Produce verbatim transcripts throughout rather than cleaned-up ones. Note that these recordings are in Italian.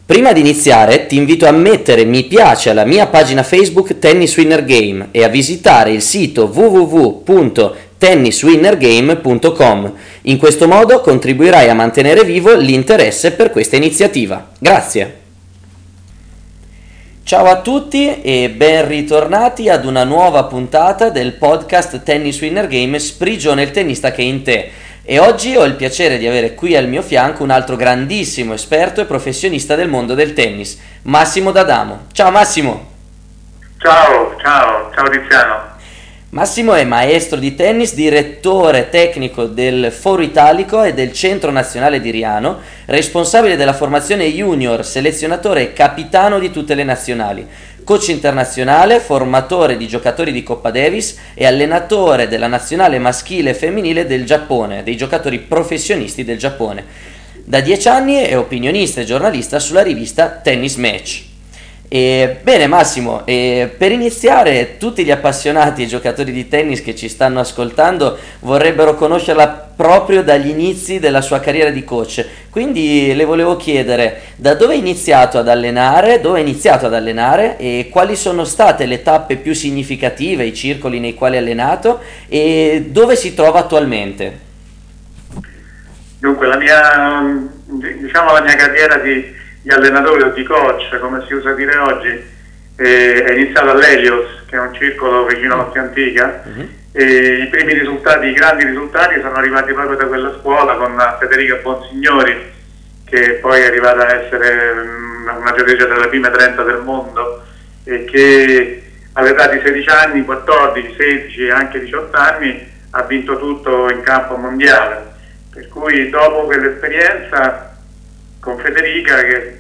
Prima di iniziare ti invito a mettere mi piace alla mia pagina Facebook Tennis Winner Game e a visitare il sito w w w punto tennis winner game punto com. In questo modo contribuirai a mantenere vivo l'interesse per questa iniziativa. Grazie! Ciao a tutti e ben ritornati ad una nuova puntata del podcast Tennis Winner Game Sprigiona il tennista che è in te. E oggi ho il piacere di avere qui al mio fianco un altro grandissimo esperto e professionista del mondo del tennis, Massimo D'Adamo. Ciao Massimo! Ciao, ciao, ciao Tiziano. Massimo è maestro di tennis, direttore tecnico del Foro Italico e del Centro Nazionale di Riano, responsabile della formazione junior, selezionatore e capitano di tutte le nazionali, coach internazionale, formatore di giocatori di Coppa Davis e allenatore della nazionale maschile e femminile del Giappone, dei giocatori professionisti del Giappone. Da dieci anni è opinionista e giornalista sulla rivista Tennis Match. E, bene Massimo, e per iniziare tutti gli appassionati e giocatori di tennis che ci stanno ascoltando vorrebbero conoscerla proprio dagli inizi della sua carriera di coach, quindi le volevo chiedere da dove è iniziato ad allenare, dove è iniziato ad allenare e quali sono state le tappe più significative, i circoli nei quali ha allenato e dove si trova attualmente. Dunque la mia, diciamo la mia carriera di di allenatore o di coach, come si usa dire oggi, eh, è iniziato all'Helios, che è un circolo vicino alla Più Antica, uh-huh. E i primi risultati, i grandi risultati sono arrivati proprio da quella scuola con Federica Bonsignori, che poi è arrivata a essere una giocatrice delle prime trenta del mondo e che all'età di sedici anni, quattordici, sedici e anche diciotto anni ha vinto tutto in campo mondiale, per cui dopo quell'esperienza con Federica, che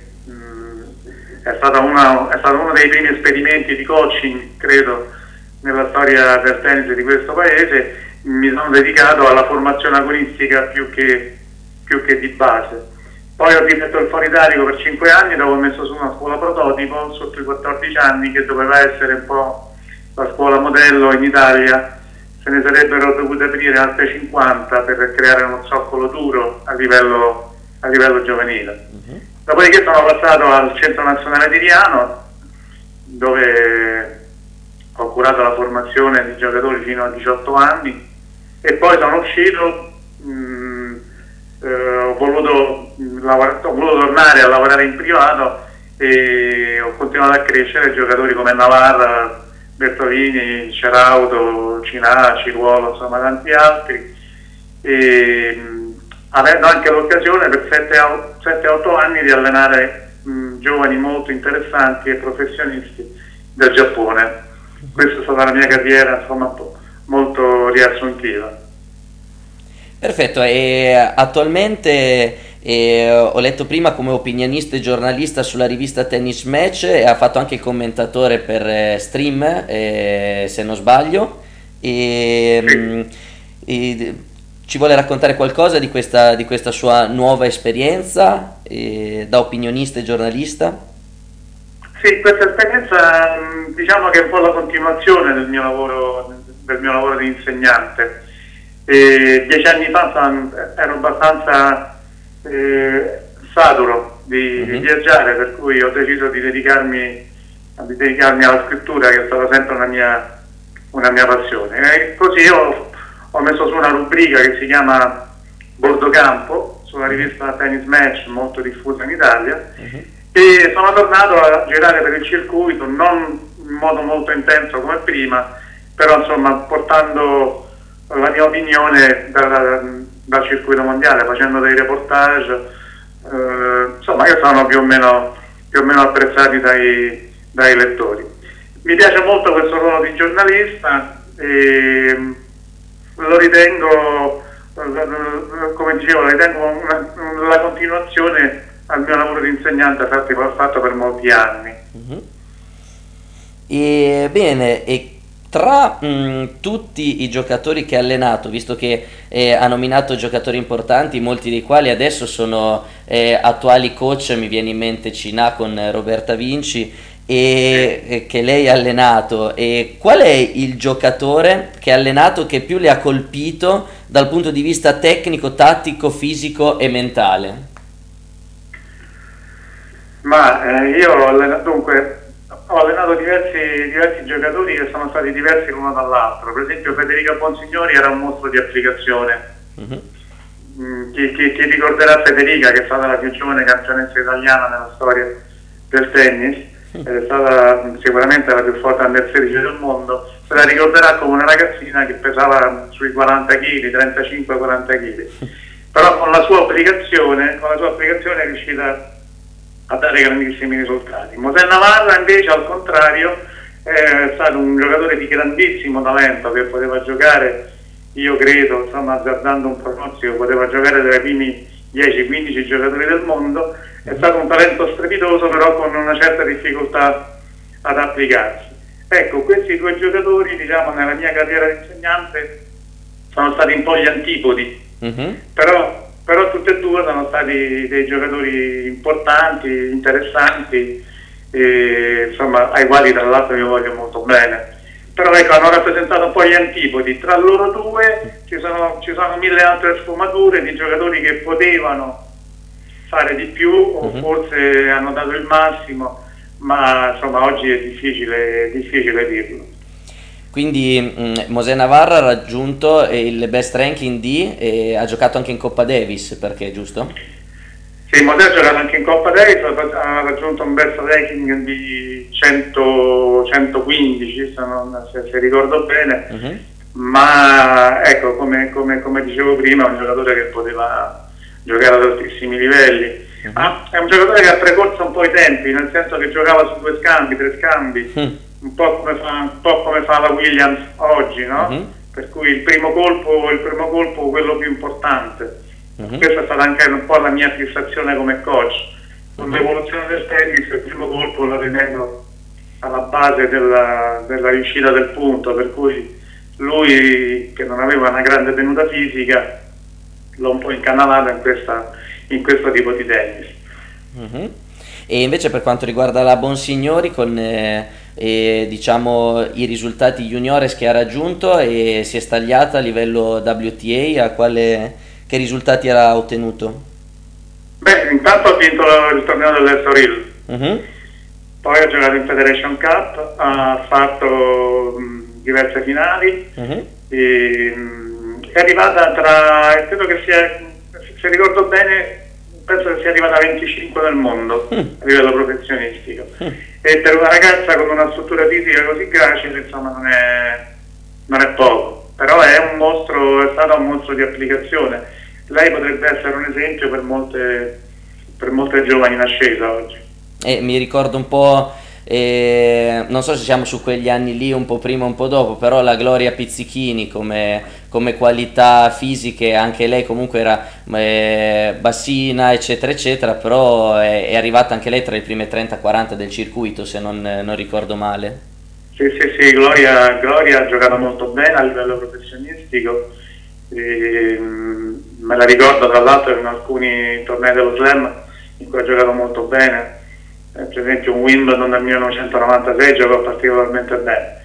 mh, è, stata una, è stato uno dei primi esperimenti di coaching, credo, nella storia del tennis di questo paese, mi sono dedicato alla formazione agonistica più che, più che di base. Poi ho diretto il Foro Italico per cinque anni, dopo ho messo su una scuola prototipo sotto i quattordici anni, che doveva essere un po' la scuola modello in Italia. Se ne sarebbero dovute aprire altre cinquanta per creare uno zoccolo duro a livello a livello giovanile. Uh-huh. Dopodiché sono passato al Centro Nazionale di Riano, dove ho curato la formazione di giocatori fino a diciotto anni e poi sono uscito, mh, eh, ho, voluto, mh, lavora- ho voluto tornare a lavorare in privato e ho continuato a crescere giocatori come Navarra, Bertolini, Cerauto, Cinà, Ciruolo, insomma tanti altri, e avendo anche l'occasione per sette otto anni di allenare mh, giovani molto interessanti e professionisti del Giappone. Questa è stata la mia carriera, insomma, molto riassuntiva. Perfetto, e attualmente e ho letto prima come opinionista e giornalista sulla rivista Tennis Match e ha fatto anche il commentatore per eh, Stream, eh, se non sbaglio, e, sì. mh, e ci vuole raccontare qualcosa di questa, di questa sua nuova esperienza eh, da opinionista e giornalista? Sì, questa esperienza diciamo che è un po' la continuazione del mio lavoro, del mio lavoro di insegnante. E dieci anni fa ero abbastanza eh, saturo di, uh-huh. di viaggiare, per cui ho deciso di dedicarmi, di dedicarmi alla scrittura, che è stata sempre una mia, una mia passione. E così ho ho messo su una rubrica che si chiama Bordo Campo sulla rivista Tennis Match, molto diffusa in Italia, uh-huh. e sono tornato a girare per il circuito, non in modo molto intenso come prima, però insomma portando la mia opinione dal, dal circuito mondiale, facendo dei reportage, eh, insomma che sono più o meno, più o meno apprezzati dai, dai lettori. Mi piace molto questo ruolo di giornalista e lo ritengo, come dicevo, lo ritengo una, la continuazione al mio lavoro di insegnante fatto, fatto per molti anni. Uh-huh. E, bene, e tra mh, tutti i giocatori che ha allenato, visto che eh, ha nominato giocatori importanti, molti dei quali adesso sono eh, attuali coach, mi viene in mente Cinà con Roberta Vinci, e eh, che lei ha allenato, e qual è il giocatore che ha allenato che più le ha colpito dal punto di vista tecnico, tattico, fisico e mentale? Ma eh, io ho allenato, dunque, ho allenato diversi, diversi giocatori che sono stati diversi l'uno dall'altro. Per esempio Federica Bonsignori era un mostro di applicazione. Mm-hmm. mm, chi, chi, chi ricorderà Federica, che è stata la più giovane campionessa italiana nella storia del tennis, è stata sicuramente la più forte under sedici del mondo, se la ricorderà come una ragazzina che pesava sui quaranta chili, trentacinque quaranta chili. Però con la sua applicazione, con la sua applicazione è riuscita a dare grandissimi risultati. Mosè Navarra invece, al contrario, è stato un giocatore di grandissimo talento, che poteva giocare, io credo, insomma, azzardando un pronostico, poteva giocare tra i primi dieci quindici giocatori del mondo. È stato un talento strepitoso, però con una certa difficoltà ad applicarsi. Ecco, questi due giocatori, diciamo, nella mia carriera di insegnante sono stati un po' gli antipodi, mm-hmm. però, però tutti e due sono stati dei giocatori importanti, interessanti, e, insomma, ai quali tra l'altro io voglio molto bene. Però ecco, hanno rappresentato un po' gli antipodi. Tra loro due ci sono, ci sono mille altre sfumature di giocatori che potevano fare di più o uh-huh. forse hanno dato il massimo, ma insomma oggi è difficile, difficile dirlo. Quindi mh, Mosè Navarra ha raggiunto il best ranking D e ha giocato anche in Coppa Davis, perché, giusto? Sì, Mosè ha giocato anche in Coppa Davis, ha raggiunto un best ranking di cento, centoquindici, se, non, se, se ricordo bene, uh-huh. ma ecco, come, come, come dicevo prima, è un giocatore che poteva giocare ad altissimi livelli. Uh-huh. Ah, è un giocatore che ha precorso un po' i tempi, nel senso che giocava su due scambi, tre scambi, uh-huh. un, po come fa, un po' come fa la Williams oggi, no? Uh-huh. Per cui il primo colpo, il primo colpo quello più importante. Uh-huh. Questa è stata anche un po' la mia fissazione come coach. Con uh-huh. l'evoluzione del tennis, il primo colpo lo ritengo alla base della, della riuscita del punto, per cui lui, che non aveva una grande tenuta fisica, l'ho un po' incanalato in, questa, in questo tipo di tennis. Uh-huh. E invece per quanto riguarda la Bonsignori, con eh, eh, diciamo i risultati juniores che ha raggiunto, e si è stagliata a livello W T A, a quale, che risultati ha ottenuto? Beh, intanto ha vinto il torneo dell'Estoril, uh-huh. poi ha giocato in Federation Cup, ha fatto mh, diverse finali, uh-huh. e, mh, è arrivata tra, credo che sia, se ricordo bene, penso che sia arrivata a venticinque nel mondo mm. a livello professionistico, mm. e per una ragazza con una struttura fisica così gracile, insomma, non è, non è poco, però è un mostro, è stata un mostro di applicazione. Lei potrebbe essere un esempio per molte, per molte giovani in ascesa oggi. E mi ricordo un po', eh, non so se siamo su quegli anni lì, un po' prima un po' dopo, però la Gloria Pizzichini come, come qualità fisiche, anche lei comunque era eh, bassina eccetera eccetera, però è, è arrivata anche lei tra le prime trenta quaranta del circuito, se non, non ricordo male. Sì, sì, sì, Gloria, Gloria ha giocato molto bene a livello professionistico, e, mh, me la ricordo tra l'altro in alcuni tornei dello Slam in cui ha giocato molto bene. Per esempio un Wimbledon del millenovecentonovantasei giocò particolarmente bene.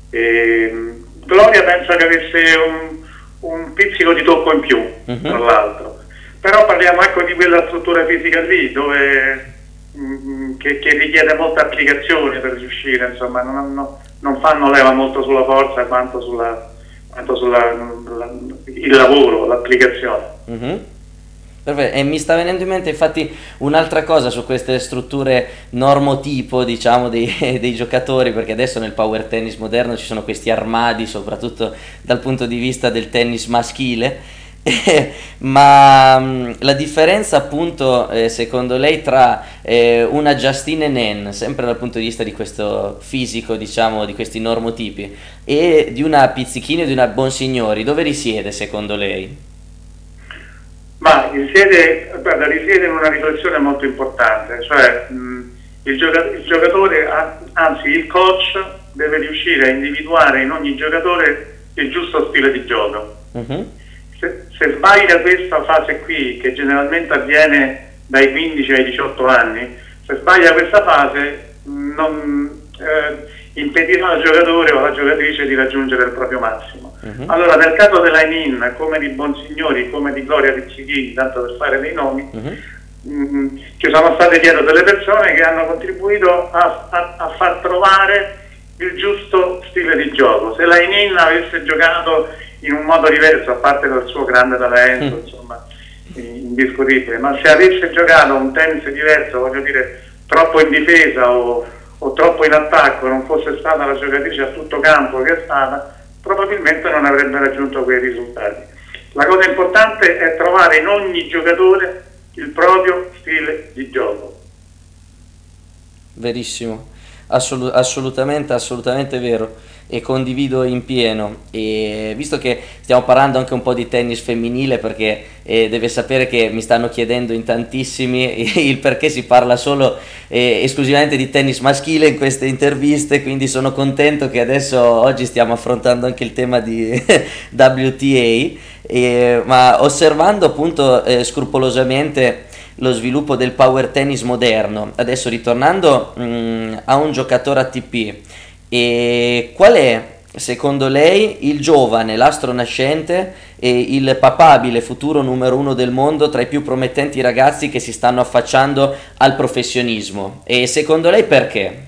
E Gloria penso che avesse un, un pizzico di tocco in più, uh-huh. tra l'altro, però parliamo ecco di quella struttura fisica lì dove, mh, che, che richiede molta applicazione per riuscire, insomma non, hanno, non fanno leva molto sulla forza quanto sulla, quanto sulla la, il lavoro, l'applicazione. Uh-huh. Perfetto. E mi sta venendo in mente infatti un'altra cosa su queste strutture normotipo, diciamo, dei, dei giocatori, perché adesso nel power tennis moderno ci sono questi armadi, soprattutto dal punto di vista del tennis maschile, eh, ma mh, la differenza appunto eh, secondo lei tra eh, una Justine Henin, sempre dal punto di vista di questo fisico, diciamo, di questi normotipi, e di una Pizzichini o di una Bonsignori, dove risiede secondo lei? Ma risiede, guarda, risiede in una riflessione molto importante, cioè mh, il, gioca il giocatore, anzi il coach deve riuscire a individuare in ogni giocatore il giusto stile di gioco. Uh-huh. se, se sbaglia questa fase qui, che generalmente avviene dai quindici ai diciotto anni, se sbaglia questa fase non eh, impedirà al giocatore o alla giocatrice di raggiungere il proprio massimo. Uh-huh. Allora nel caso della Henin, come di Bonsignori, come di Gloria Pizzichini, tanto per fare dei nomi, uh-huh. mh, ci sono state dietro delle persone che hanno contribuito a, a, a far trovare il giusto stile di gioco. Se la Henin avesse giocato in un modo diverso, a parte dal suo grande talento, mm. insomma, indiscutibile, ma se avesse giocato un tennis diverso, voglio dire, troppo in difesa o, o troppo in attacco, non fosse stata la giocatrice a tutto campo che è stata, probabilmente non avrebbe raggiunto quei risultati. La cosa importante è trovare in ogni giocatore il proprio stile di gioco. Verissimo, Assolut- assolutamente, assolutamente vero, e condivido in pieno. E visto che stiamo parlando anche un po' di tennis femminile, perché eh, deve sapere che mi stanno chiedendo in tantissimi il perché si parla solo eh, esclusivamente di tennis maschile in queste interviste, quindi sono contento che adesso oggi stiamo affrontando anche il tema di W T A. Eh, ma osservando appunto eh, scrupolosamente lo sviluppo del power tennis moderno, adesso ritornando mh, a un giocatore A T P, e qual è secondo lei il giovane, l'astro nascente e il papabile futuro numero uno del mondo tra i più promettenti ragazzi che si stanno affacciando al professionismo, e secondo lei perché?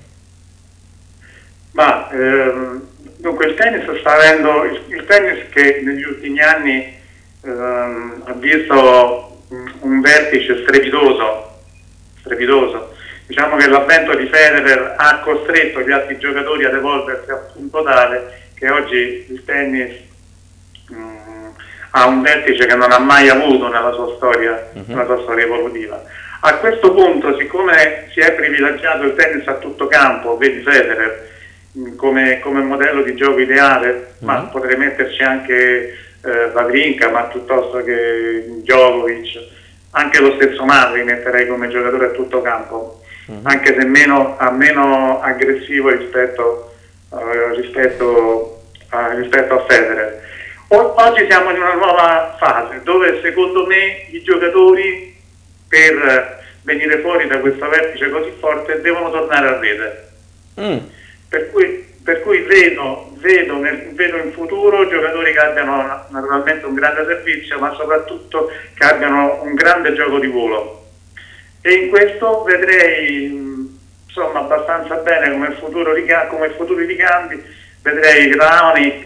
Ma ehm, dunque il tennis sta avendo il, il tennis che negli ultimi anni ehm, ha visto un vertice strepitoso, strepitoso. Diciamo che l'avvento di Federer ha costretto gli altri giocatori ad evolversi a punto tale che oggi il tennis mh, ha un vertice che non ha mai avuto nella sua storia, uh-huh. nella sua storia evolutiva. A questo punto, siccome si è privilegiato il tennis a tutto campo, vedi Federer mh, come, come modello di gioco ideale, uh-huh. ma potrei metterci anche eh, Wawrinka, ma piuttosto che Djokovic, anche lo stesso Murray metterei come giocatore a tutto campo. Uh-huh. Anche se meno, a meno aggressivo rispetto, uh, rispetto, uh, rispetto a Federer. O, oggi siamo in una nuova fase dove secondo me i giocatori per venire fuori da questo vertice così forte devono tornare a rete. Mm. Per cui, per cui vedo, vedo, nel, vedo in futuro giocatori che abbiano naturalmente un grande servizio, ma soprattutto che abbiano un grande gioco di volo. E in questo vedrei insomma abbastanza bene come futuro come futuri ricambi, vedrei Raonic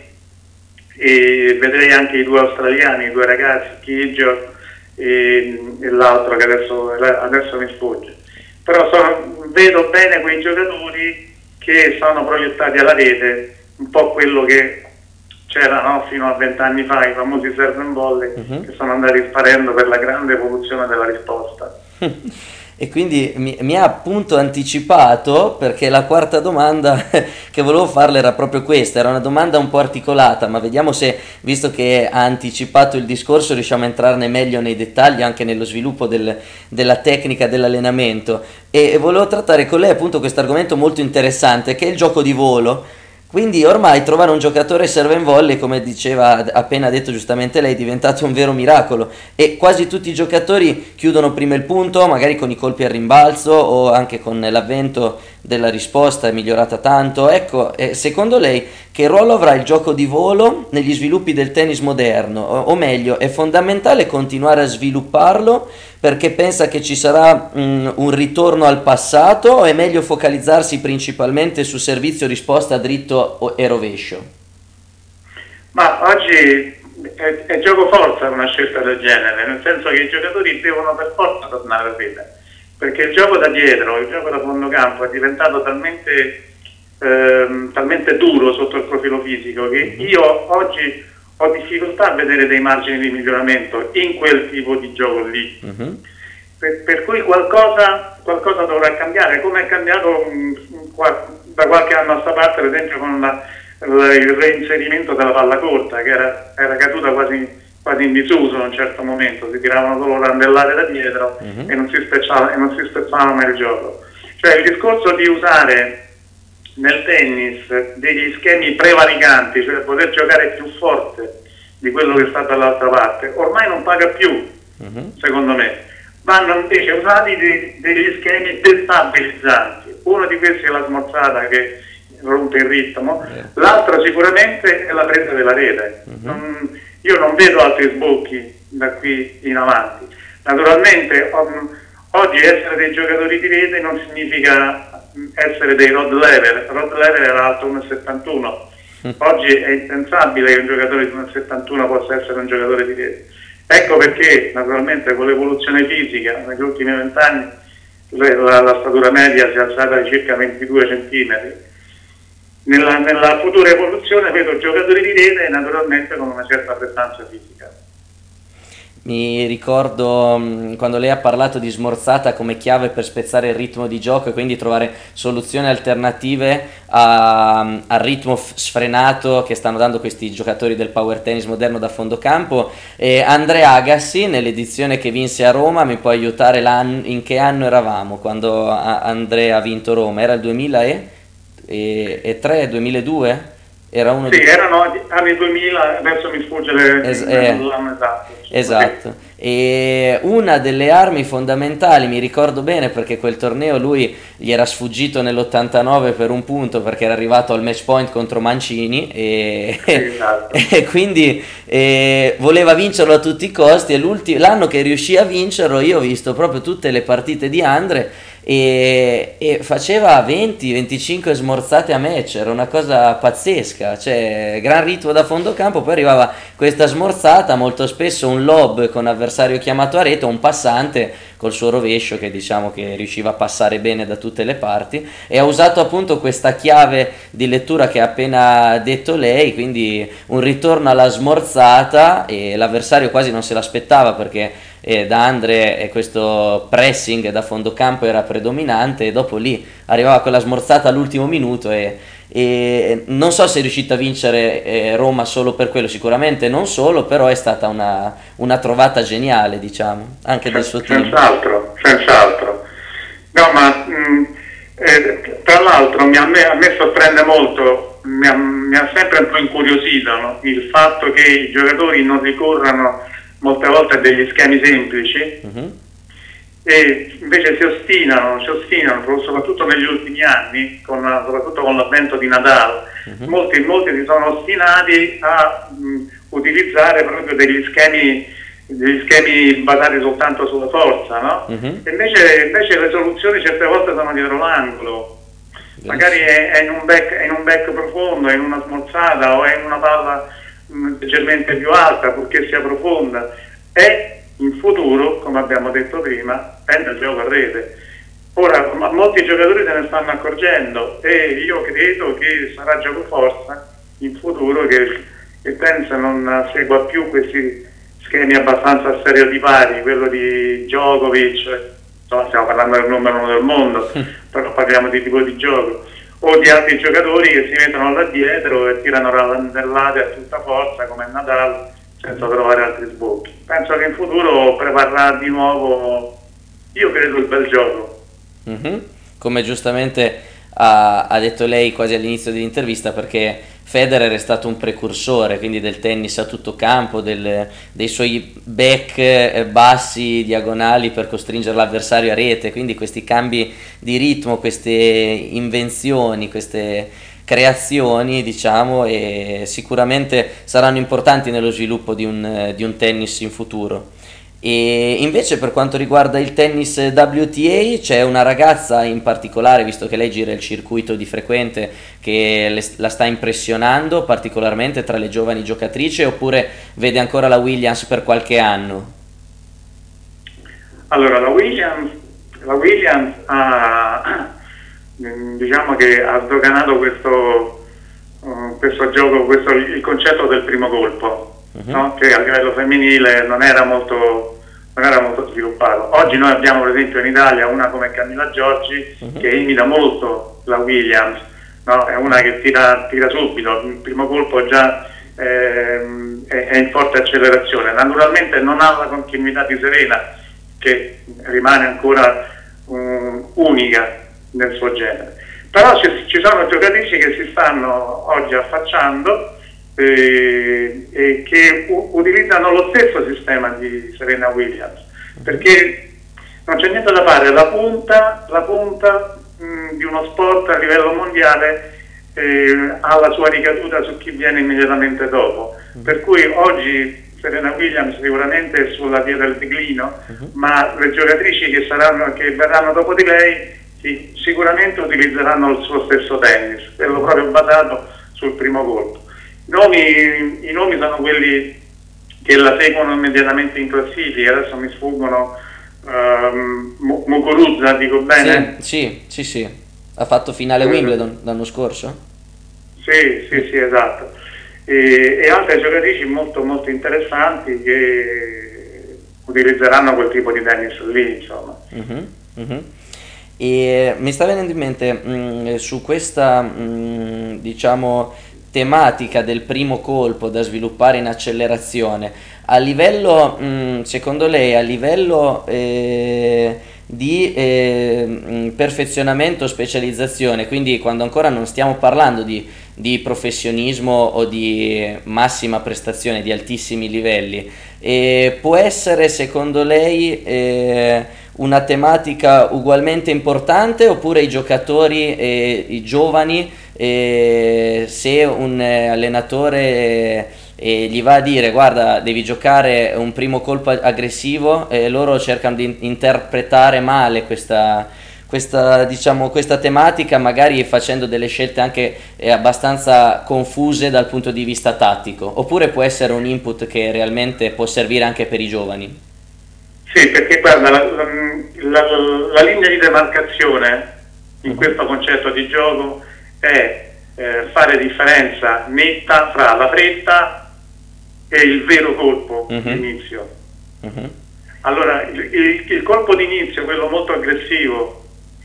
e vedrei anche i due australiani, i due ragazzi, Kyrgios e, e l'altro che adesso, adesso mi sfugge. Però sono, vedo bene quei giocatori che sono proiettati alla rete, un po' quello che c'era, no, fino a vent'anni fa, i famosi serve and volley, uh-huh. che sono andati sparendo per la grande evoluzione della risposta. E quindi mi, mi ha appunto anticipato, perché la quarta domanda che volevo farle era proprio questa, era una domanda un po' articolata, ma vediamo se, visto che ha anticipato il discorso, riusciamo a entrarne meglio nei dettagli anche nello sviluppo del, della tecnica dell'allenamento. E, e volevo trattare con lei appunto questo argomento molto interessante, che è il gioco di volo. Quindi ormai trovare un giocatore serve and volley, come diceva appena detto giustamente lei, è diventato un vero miracolo, e quasi tutti i giocatori chiudono prima il punto, magari con i colpi al rimbalzo o anche con l'avvento della risposta è migliorata tanto. Ecco, eh, secondo lei che ruolo avrà il gioco di volo negli sviluppi del tennis moderno? O, o meglio, è fondamentale continuare a svilupparlo perché pensa che ci sarà um, un ritorno al passato, o è meglio focalizzarsi principalmente su servizio risposta dritto e rovescio? Ma oggi è, è gioco forza una scelta del genere, nel senso che i giocatori devono per forza tornare a rete, perché il gioco da dietro, il gioco da fondo campo è diventato talmente, ehm, talmente duro sotto il profilo fisico che io oggi ho difficoltà a vedere dei margini di miglioramento in quel tipo di gioco lì. Uh-huh. per, per cui qualcosa, qualcosa dovrà cambiare, come è cambiato um, da qualche anno a questa parte, ad esempio con la, la, il reinserimento della palla corta, che era, era caduta quasi, quasi in disuso in un certo momento, si tiravano solo randellate da dietro uh-huh. e non si spezzava, e non si spezzava mai il gioco. Cioè il discorso di usare nel tennis degli schemi prevaricanti, cioè poter giocare più forte di quello che sta dall'altra parte, ormai non paga più, uh-huh. secondo me. Vanno invece usati de- degli schemi destabilizzanti. Uno di questi è la smorzata che rompe il ritmo, yeah. l'altro sicuramente è la presa della rete. Uh-huh. Non, io non vedo altri sbocchi da qui in avanti. Naturalmente um, Oggi essere dei giocatori di rete non significa essere dei Rod Laver. Rod Laver era alto uno virgola settantuno. Oggi è impensabile che un giocatore di uno virgola settantuno possa essere un giocatore di rete. Ecco perché naturalmente con l'evoluzione fisica negli ultimi vent'anni la, la statura media si è alzata di circa ventidue centimetri. Nella, nella futura evoluzione vedo giocatori di rete naturalmente con una certa prestanza fisica. Mi ricordo mh, quando lei ha parlato di smorzata come chiave per spezzare il ritmo di gioco e quindi trovare soluzioni alternative a, al ritmo f- sfrenato che stanno dando questi giocatori del power tennis moderno da fondo campo. E Andrea Agassi, nell'edizione che vinse a Roma, mi può aiutare l'anno, in che anno eravamo quando a- Andrea ha vinto Roma? Era il duemilatré, duemiladue? Era uno sì, di... erano anni duemila, adesso mi sfugge le, es- eh, l'anno esatto. Esatto, e una delle armi fondamentali, mi ricordo bene perché quel torneo lui gli era sfuggito nell'ottantanove per un punto perché era arrivato al match point contro Mancini e, Esatto. e quindi e voleva vincerlo a tutti i costi e l'anno che riuscì a vincerlo io ho visto proprio tutte le partite di Andre e, e faceva venti venticinque smorzate a match, era una cosa pazzesca, cioè gran ritmo da fondo campo, poi arrivava questa smorzata, molto spesso un lob con avversario chiamato a rete, un passante col suo rovescio che diciamo che riusciva a passare bene da tutte le parti, e ha usato appunto questa chiave di lettura che ha appena detto lei, quindi un ritorno alla smorzata e l'avversario quasi non se l'aspettava perché eh, da Andre eh, questo pressing da fondo campo era predominante e dopo lì arrivava quella smorzata all'ultimo minuto e e non so se è riuscito a vincere eh, Roma solo per quello, sicuramente non solo, però è stata una, una trovata geniale, diciamo, anche del suo team. Senz'altro, senz'altro. No, ma mh, eh, tra l'altro mi, a, me, a me sorprende molto, mi ha, mi ha sempre un po' incuriosito, no? Il fatto che i giocatori non ricorrano molte volte a degli schemi semplici, uh-huh. E invece si ostinano, si ostinano, soprattutto negli ultimi anni, con, soprattutto con l'avvento di Nadal, uh-huh. molti, molti si sono ostinati a mh, utilizzare proprio degli schemi, degli schemi basati soltanto sulla forza, no? Uh-huh. E invece, invece le soluzioni certe volte sono dietro l'angolo, yes. Magari è, è, in un back, è in un back profondo, è in una smorzata o è in una palla mh, leggermente più alta, purché sia profonda. E in futuro, come abbiamo detto prima, tende il gioco a rete. Ora, molti giocatori se ne stanno accorgendo e io credo che sarà gioco forza in futuro che il tennis non segua più questi schemi abbastanza stereotipati, quello di Djokovic, insomma stiamo parlando del numero uno del mondo, però parliamo di tipo di gioco, o di altri giocatori che si mettono là dietro e tirano randellate a tutta forza come Nadal, senza trovare altri sbocchi. Penso che in futuro preparerà di nuovo, io credo, il bel gioco. Mm-hmm. Come giustamente ha, ha detto lei quasi all'inizio dell'intervista, perché Federer è stato un precursore, quindi del tennis a tutto campo, del, dei suoi back bassi, diagonali per costringere l'avversario a rete, quindi questi cambi di ritmo, queste invenzioni, queste creazioni, diciamo, e sicuramente saranno importanti nello sviluppo di un, di un tennis in futuro. E invece per quanto riguarda il tennis W T A c'è una ragazza in particolare, visto che lei gira il circuito di frequente, che le, la sta impressionando particolarmente tra le giovani giocatrici, oppure vede ancora la Williams per qualche anno? Allora, la Williams, la Williams ha... diciamo che ha sdoganato questo, uh, questo gioco, questo, il concetto del primo colpo, uh-huh. no? Che a livello femminile non era, molto, non era molto sviluppato. Oggi noi abbiamo per esempio in Italia una come Camilla Giorgi uh-huh. che imita molto la Williams, no? È una che tira, tira subito, il primo colpo già eh, è, è in forte accelerazione. Naturalmente non ha la continuità di Serena, che rimane ancora um, unica nel suo genere, però ci, ci sono giocatrici che si stanno oggi affacciando eh, e che u- utilizzano lo stesso sistema di Serena Williams, perché non c'è niente da fare, la punta, la punta mh, di uno sport a livello mondiale eh, ha la sua ricaduta su chi viene immediatamente dopo, per cui oggi Serena Williams sicuramente è sulla via del declino, uh-huh. ma le giocatrici che, saranno, che verranno dopo di lei sì, sicuramente utilizzeranno il suo stesso tennis, quello proprio basato sul primo colpo. I nomi, i nomi sono quelli che la seguono immediatamente in classifica, adesso mi sfuggono. Um, Muguruza, dico bene? Sì, sì, sì, sì. Ha fatto finale Wimbledon l'anno scorso? Sì, sì, sì, esatto. E, e altre giocatrici molto molto interessanti che utilizzeranno quel tipo di tennis lì, insomma. Uh-huh, uh-huh. E mi sta venendo in mente mh, su questa mh, diciamo tematica del primo colpo da sviluppare in accelerazione, a livello, mh, secondo lei, a livello eh, di eh, mh, perfezionamento, specializzazione, quindi quando ancora non stiamo parlando di, di professionismo o di massima prestazione, di altissimi livelli, eh, può essere secondo lei eh, una tematica ugualmente importante, oppure i giocatori, eh, i giovani, eh, se un eh, allenatore eh, eh, gli va a dire guarda devi giocare un primo colpo aggressivo, e eh, loro cercano di interpretare male questa, questa, diciamo, questa tematica, magari facendo delle scelte anche eh, abbastanza confuse dal punto di vista tattico, oppure può essere un input che realmente può servire anche per i giovani? Sì, perché guarda, la, la, la, la linea di demarcazione in questo concetto di gioco è eh, fare differenza netta fra la fretta e il vero colpo uh-huh. d'inizio. Uh-huh. Allora, il, il, il colpo d'inizio, quello molto aggressivo,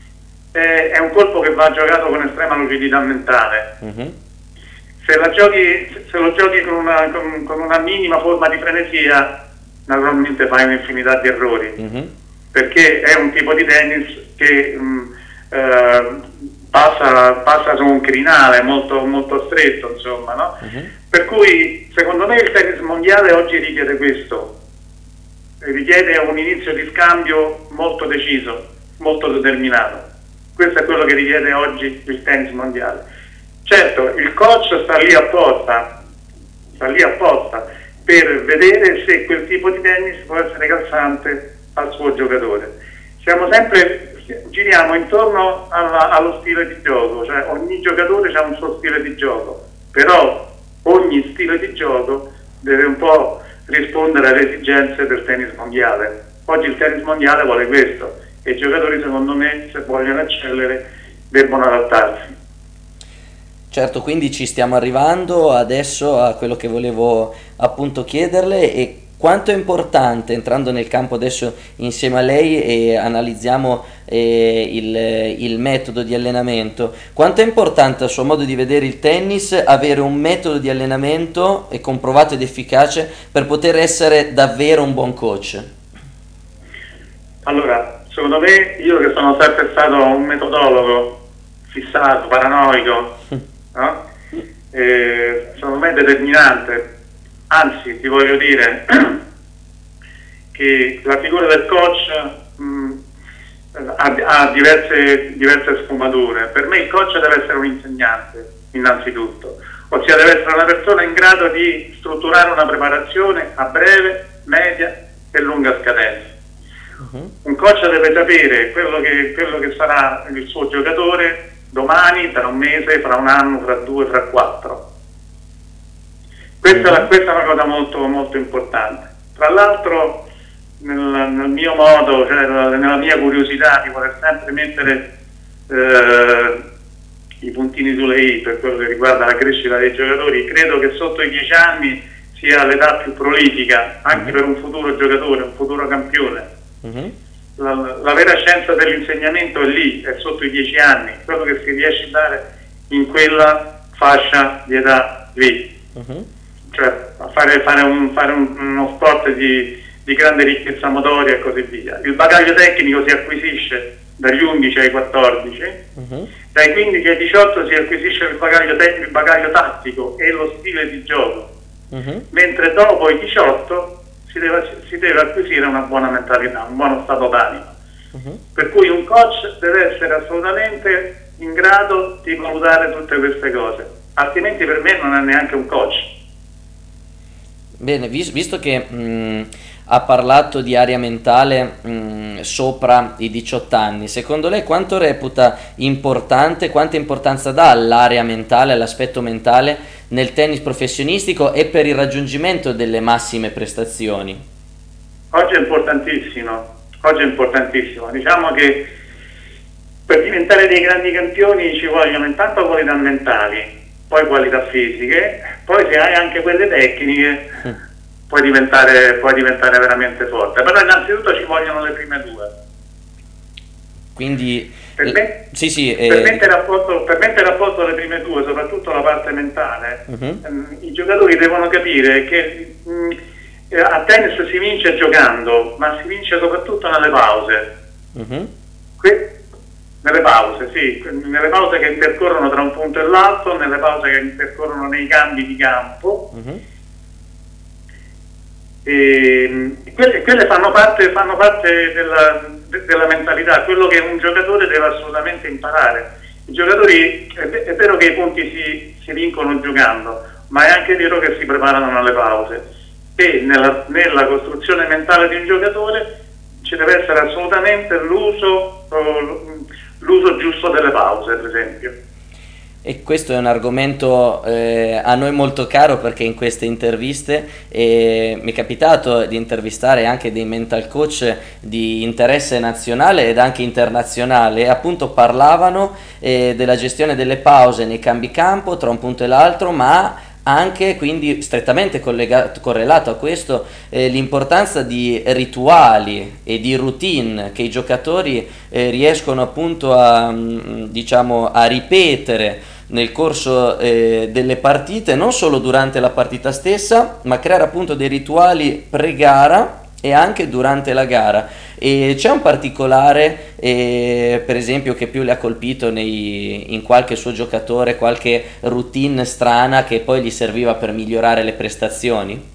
è, è un colpo che va giocato con estrema lucidità mentale. Uh-huh. Se, la giochi, se lo giochi con una, con, con una minima forma di frenesia, naturalmente fai un'infinità di errori, uh-huh. perché è un tipo di tennis che mh, eh, passa, passa su un crinale molto, molto stretto, insomma, no? Uh-huh. Per cui secondo me il tennis mondiale oggi richiede questo, richiede un inizio di scambio molto deciso, molto determinato. Questo è quello che richiede oggi il tennis mondiale. Certo, il coach sta lì apposta, sta lì apposta per vedere se quel tipo di tennis può essere calzante al suo giocatore. Siamo sempre, giriamo intorno alla, allo stile di gioco, cioè ogni giocatore ha un suo stile di gioco, però ogni stile di gioco deve un po' rispondere alle esigenze del tennis mondiale. Oggi il tennis mondiale vuole questo e i giocatori, secondo me, se vogliono eccellere, debbono adattarsi. Certo, quindi ci stiamo arrivando adesso a quello che volevo appunto chiederle, e quanto è importante, entrando nel campo adesso insieme a lei e analizziamo eh, il, il metodo di allenamento, quanto è importante a suo modo di vedere il tennis avere un metodo di allenamento e comprovato ed efficace per poter essere davvero un buon coach? Allora, secondo me, io che sono sempre stato un metodologo fissato, paranoico, no? Eh, secondo me è determinante, anzi ti voglio dire che la figura del coach mh, ha, ha diverse, diverse sfumature. Per me il coach deve essere un insegnante innanzitutto, ossia deve essere una persona in grado di strutturare una preparazione a breve, media e lunga scadenza. Uh-huh. Un coach deve sapere quello che, quello che sarà il suo giocatore domani, tra un mese, fra un anno, fra due, fra quattro. Questa, questa è una cosa molto, molto importante. Tra l'altro, nel, nel mio modo, cioè nella mia curiosità di voler sempre mettere eh, i puntini sulle i per quello che riguarda la crescita dei giocatori, credo che sotto i dieci anni sia l'età più prolifica anche uh-huh. per un futuro giocatore, un futuro campione. Uh-huh. La, la vera scienza dell'insegnamento è lì, è sotto i dieci anni, quello che si riesce a dare in quella fascia di età lì. Uh-huh. Cioè a fare, fare, un, fare un, uno sport di, di grande ricchezza motoria e così via. Il bagaglio tecnico si acquisisce dagli undici ai quattordici, uh-huh. dai quindici ai diciotto si acquisisce il bagaglio, tecnico, il bagaglio tattico e lo stile di gioco, uh-huh. mentre dopo i diciotto si deve, si deve acquisire una buona mentalità, un buono stato d'animo. Uh-huh. Per cui un coach deve essere assolutamente in grado di valutare tutte queste cose, altrimenti per me non è neanche un coach. Bene, vis- visto che mh, ha parlato di area mentale mh, sopra i diciotto anni, secondo lei quanto reputa importante, quanta importanza dà all'area mentale, all'aspetto mentale nel tennis professionistico e per il raggiungimento delle massime prestazioni? Oggi è importantissimo, oggi è importantissimo. Diciamo che per diventare dei grandi campioni ci vogliono intanto qualità mentali, poi qualità fisiche, poi se hai anche quelle tecniche puoi diventare, puoi diventare veramente forte. Però innanzitutto ci vogliono le prime due. Quindi, Per, me, sì, sì, per, eh, mettere a posto, per mettere a posto le prime due, soprattutto la parte mentale, uh-huh. ehm, i giocatori devono capire che mh, a tennis si vince giocando, ma si vince soprattutto nelle pause. Uh-huh. Que- nelle pause, sì, nelle pause che intercorrono tra un punto e l'altro, nelle pause che intercorrono nei cambi di campo. Uh-huh. E quelle, quelle fanno parte, fanno parte della, de, della mentalità, quello che un giocatore deve assolutamente imparare. I giocatori, è, è vero che i punti si, si vincono giocando, ma è anche vero che si preparano nelle pause, e nella, nella costruzione mentale di un giocatore ci deve essere assolutamente l'uso, l'uso giusto delle pause, per esempio. E questo è un argomento eh, a noi molto caro, perché in queste interviste eh, mi è capitato di intervistare anche dei mental coach di interesse nazionale ed anche internazionale, e appunto parlavano eh, della gestione delle pause nei cambi campo tra un punto e l'altro, ma anche, quindi strettamente collegato, correlato a questo, eh, l'importanza di rituali e di routine che i giocatori eh, riescono appunto a, mh, diciamo, a ripetere nel corso eh, delle partite, non solo durante la partita stessa, ma creare appunto dei rituali pre-gara e anche durante la gara. E c'è un particolare eh, per esempio che più le ha colpito nei, in qualche suo giocatore, qualche routine strana che poi gli serviva per migliorare le prestazioni?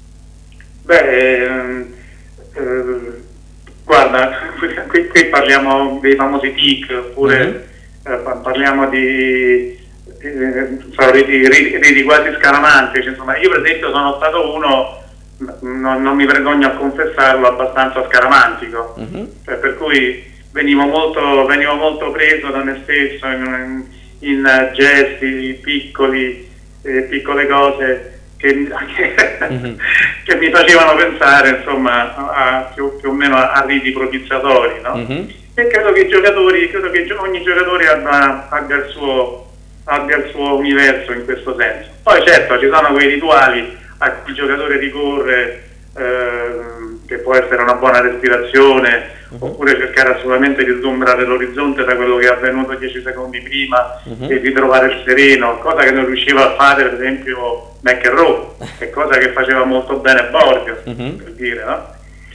Beh, ehm, eh, guarda, qui, qui parliamo dei famosi tic, oppure mm-hmm. eh, parliamo di eh, riti, riti, riti quasi scaramantici. Insomma, io per esempio sono stato uno, non, non mi vergogno a confessarlo, abbastanza scaramantico, mm-hmm. cioè, per cui venivo molto, venivo molto preso da me stesso in, in, in gesti piccoli, eh, piccole cose che, che, mm-hmm. che mi facevano pensare, insomma, a, più, più o meno a, a riti propiziatori, no? Mm-hmm. E credo che i giocatori, credo che ogni giocatore abbia, abbia, il suo, abbia il suo universo in questo senso. Poi certo ci sono quei rituali a cui il giocatore ricorre, eh, che può essere una buona respirazione, uh-huh. oppure cercare assolutamente di sgombrare l'orizzonte da quello che è avvenuto dieci secondi prima, uh-huh. e di trovare il sereno, cosa che non riusciva a fare per esempio McEnroe, che cosa che faceva molto bene Borgio, uh-huh. per dire, no?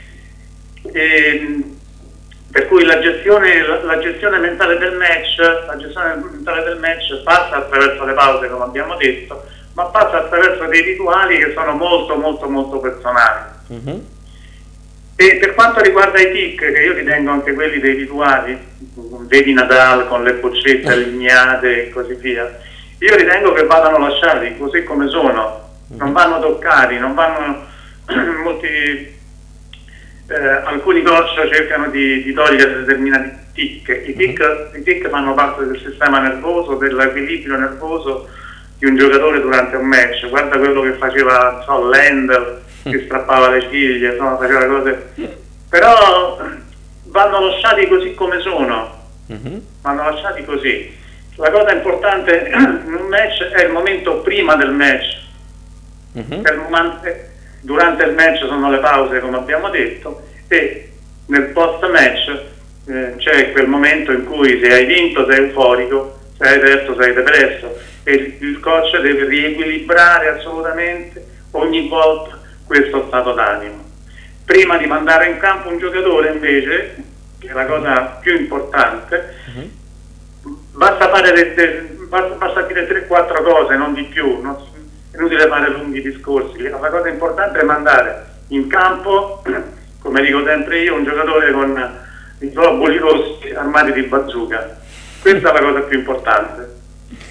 E, per cui la gestione, la, la gestione mentale del match, la gestione mentale del match passa attraverso le pause, come abbiamo detto, ma passa attraverso dei rituali che sono molto molto molto personali. Uh-huh. E per quanto riguarda i tic, che io ritengo anche quelli dei rituali, vedi Nadal con le boccette allineate e così via, io ritengo che vadano lasciati così come sono, non vanno toccati, non vanno molti eh, alcuni coach cercano di, di togliere determinati tic. I tic, uh-huh. i tic fanno parte del sistema nervoso, dell'equilibrio nervoso di un giocatore durante un match. Guarda quello che faceva so, Lendl, che strappava le ciglia, insomma, faceva cose, però vanno lasciati così come sono, uh-huh. vanno lasciati così. La cosa importante in un match è il momento prima del match, uh-huh. il momento, durante il match sono le pause, come abbiamo detto, e nel post match eh, c'è quel momento in cui se hai vinto sei euforico, se hai perso sei depresso, e il coach deve riequilibrare assolutamente ogni volta questo stato d'animo. Prima di mandare in campo un giocatore invece, che è la cosa più importante, uh-huh. basta fare de, de, basta, basta dire tre quattro cose, non di più, non, è inutile fare lunghi discorsi. La cosa importante è mandare in campo, come dico sempre io, un giocatore con i globuli rossi armati di bazooka. Questa è la cosa più importante.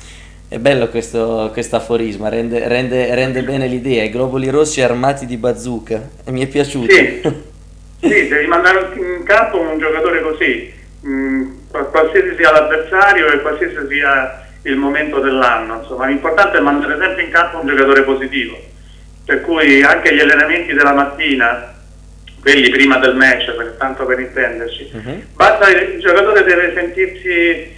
È bello questo, questo aforisma, rende, rende, rende bene l'idea, i globuli rossi armati di bazooka, e mi è piaciuto. Sì, sì, devi mandare in campo un giocatore così, mh, qualsiasi sia l'avversario e qualsiasi sia il momento dell'anno, insomma l'importante è mandare sempre in campo un giocatore positivo, per cui anche gli allenamenti della mattina, quelli prima del match, per, tanto per intenderci, uh-huh. basta, il giocatore deve sentirsi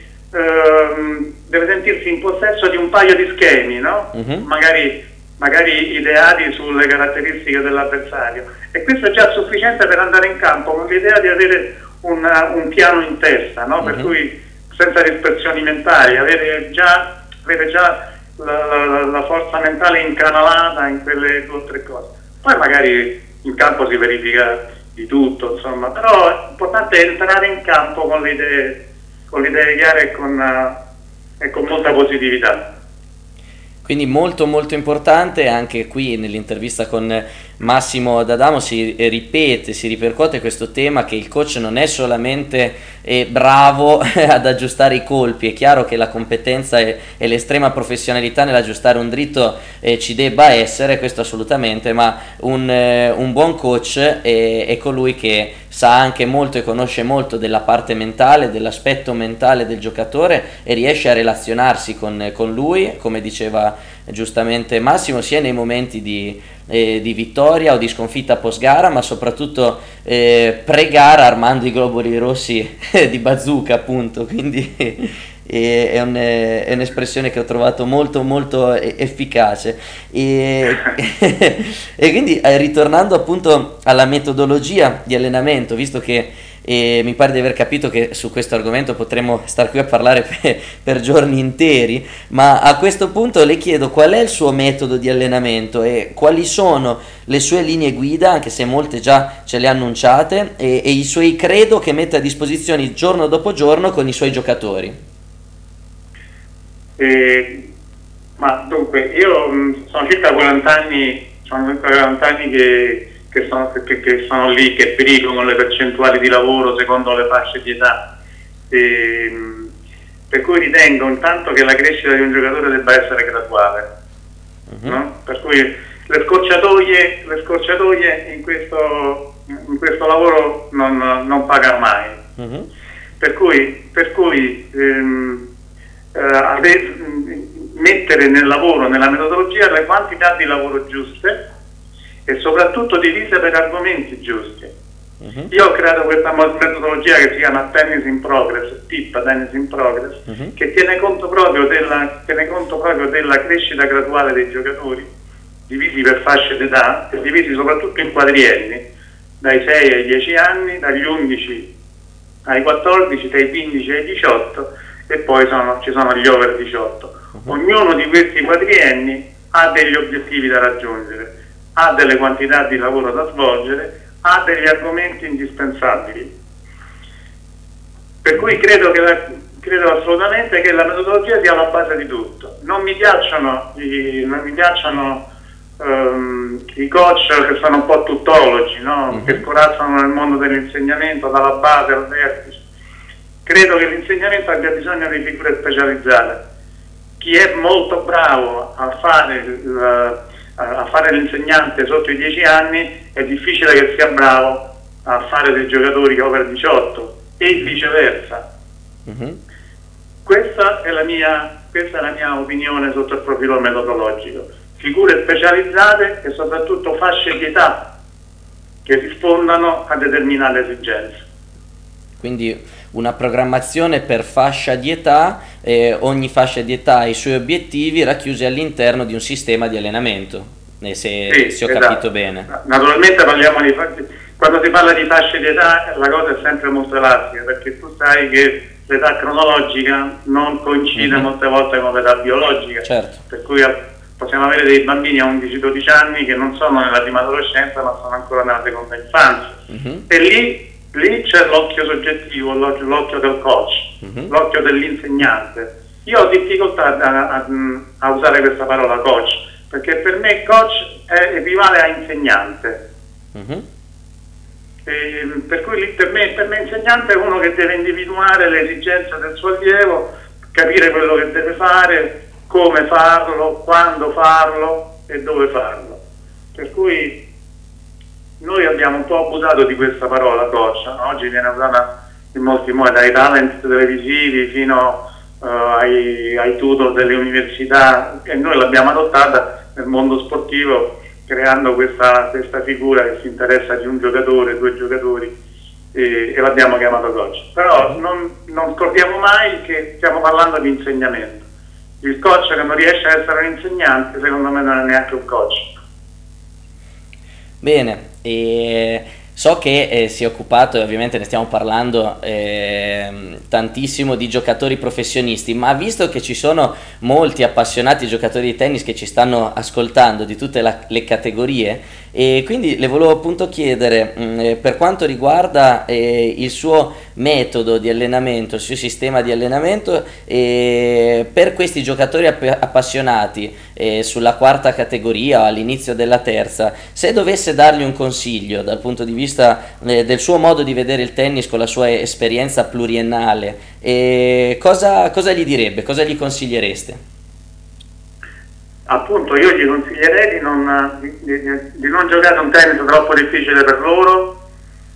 ehm, deve sentirsi in possesso di un paio di schemi, no? Uh-huh. magari, magari ideati sulle caratteristiche dell'avversario, e questo è già sufficiente per andare in campo con l'idea di avere una, un piano in testa, no? Uh-huh. Per cui senza dispersioni mentali, avere già, avere già la, la, la forza mentale incanalata in quelle due o tre cose. Poi magari in campo si verifica di tutto, insomma, però è importante entrare in campo con le idee, con le idee chiare e con, uh, e con molta positività. Quindi molto molto importante, anche qui nell'intervista con Massimo D'Adamo si ripete, si ripercuote questo tema che il coach non è solamente eh, bravo ad aggiustare i colpi. È chiaro che la competenza e, e l'estrema professionalità nell'aggiustare un dritto eh, ci debba essere, questo assolutamente, ma un, eh, un buon coach è, è colui che sa anche molto e conosce molto della parte mentale, dell'aspetto mentale del giocatore, e riesce a relazionarsi con, con lui, come diceva giustamente Massimo, sia nei momenti di, eh, di vittoria o di sconfitta post gara, ma soprattutto eh, pre-gara armando i globuli rossi di bazooka, appunto. Quindi eh, è, un, è un'espressione che ho trovato molto molto efficace, e, e quindi eh, ritornando appunto alla metodologia di allenamento, visto che e mi pare di aver capito che su questo argomento potremmo star qui a parlare per, per giorni interi, ma a questo punto le chiedo qual è il suo metodo di allenamento e quali sono le sue linee guida, anche se molte già ce le ha annunciate, e, e i suoi credo che mette a disposizione giorno dopo giorno con i suoi giocatori. Eh, ma dunque, io mh, sono circa quaranta anni, sono circa quaranta anni che Che sono, che, che sono lì, che pericolano le percentuali di lavoro secondo le fasce di età, e, per cui ritengo intanto che la crescita di un giocatore debba essere graduale, uh-huh. no? Per cui le scorciatoie, le scorciatoie in, questo, in questo lavoro non, non pagano mai, uh-huh. per cui, per cui ehm, eh, ave, mettere nel lavoro, nella metodologia, le quantità di lavoro giuste e soprattutto divise per argomenti giusti. Uh-huh. Io ho creato questa metodologia che si chiama Tennis in Progress, T I P, Tennis in Progress, uh-huh. che tiene conto, proprio della, tiene conto proprio della crescita graduale dei giocatori, divisi per fasce d'età e divisi soprattutto in quadrienni, dai sei ai dieci anni, dagli undici ai quattordici, dai quindici ai diciotto, e poi sono, ci sono gli over diciotto. Uh-huh. Ognuno di questi quadrienni ha degli obiettivi da raggiungere, ha delle quantità di lavoro da svolgere, ha degli argomenti indispensabili. Per cui credo, che la, credo assolutamente che la metodologia sia la base di tutto. Non mi piacciono i, non mi piacciono, um, i coach che sono un po' tuttologi, no? Mm-hmm. Che corazzano nel mondo dell'insegnamento dalla base al vertice. Credo che l'insegnamento abbia bisogno di figure specializzate. Chi è molto bravo a fare il, a fare l'insegnante sotto i dieci anni è difficile che sia bravo a fare dei giocatori over diciotto e viceversa. Uh-huh. Questa è la mia, questa è la mia opinione sotto il profilo metodologico. Figure specializzate e soprattutto fasce di età che rispondano a determinate esigenze. Quindi una programmazione per fascia di età, eh, ogni fascia di età ha i suoi obiettivi racchiusi all'interno di un sistema di allenamento, eh, se, sì, se ho esatto. capito bene. Naturalmente parliamo di quando si parla di fasce di età la cosa è sempre molto elastica, perché tu sai che l'età cronologica non coincide mm-hmm. molte volte con l'età biologica, certo. Per cui possiamo avere dei bambini a undici dodici anni che non sono nella prima adolescenza ma sono ancora nella seconda infanzia, mm-hmm. e lì Lì c'è l'occhio soggettivo, l'occhio, l'occhio del coach, uh-huh. l'occhio dell'insegnante. Io ho difficoltà a, a, a usare questa parola coach, perché per me coach è, equivale a insegnante. Uh-huh. E, per cui per me, per me insegnante è uno che deve individuare le esigenze del suo allievo, capire quello che deve fare, come farlo, quando farlo e dove farlo. Per cui noi abbiamo un po' abusato di questa parola coach, oggi viene usata in molti modi, dai talent televisivi fino uh, ai, ai tutor delle università, e noi l'abbiamo adottata nel mondo sportivo creando questa, questa figura che si interessa di un giocatore, due giocatori, e, e l'abbiamo chiamato coach. Però non, non scordiamo mai che stiamo parlando di insegnamento. Il coach che non riesce a essere un insegnante, secondo me non è neanche un coach. Bene, e so che eh, si è occupato, e ovviamente ne stiamo parlando eh, tantissimo, di giocatori professionisti, ma visto che ci sono molti appassionati giocatori di tennis che ci stanno ascoltando di tutte la, le categorie, e quindi le volevo appunto chiedere mh, per quanto riguarda eh, il suo metodo di allenamento, il suo sistema di allenamento, eh, per questi giocatori app- appassionati eh, sulla quarta categoria o all'inizio della terza, se dovesse dargli un consiglio dal punto di vista eh, del suo modo di vedere il tennis con la sua esperienza pluriennale, eh, cosa, cosa gli direbbe, cosa gli consigliereste? Appunto, io gli consiglierei di non, di, di, di non giocare un tennis troppo difficile per loro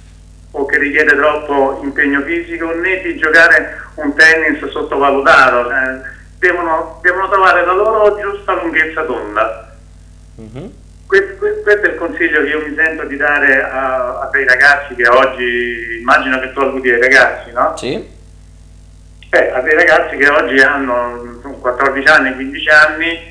o che richiede troppo impegno fisico, né di giocare un tennis sottovalutato. Eh, devono, devono trovare la loro giusta lunghezza d'onda. Mm-hmm. Questo, questo è il consiglio che io mi sento di dare a, a dei ragazzi che oggi, immagino che tu alludi ai ragazzi, no? Sì. Eh, a dei ragazzi che oggi hanno quattordici anni, quindici anni,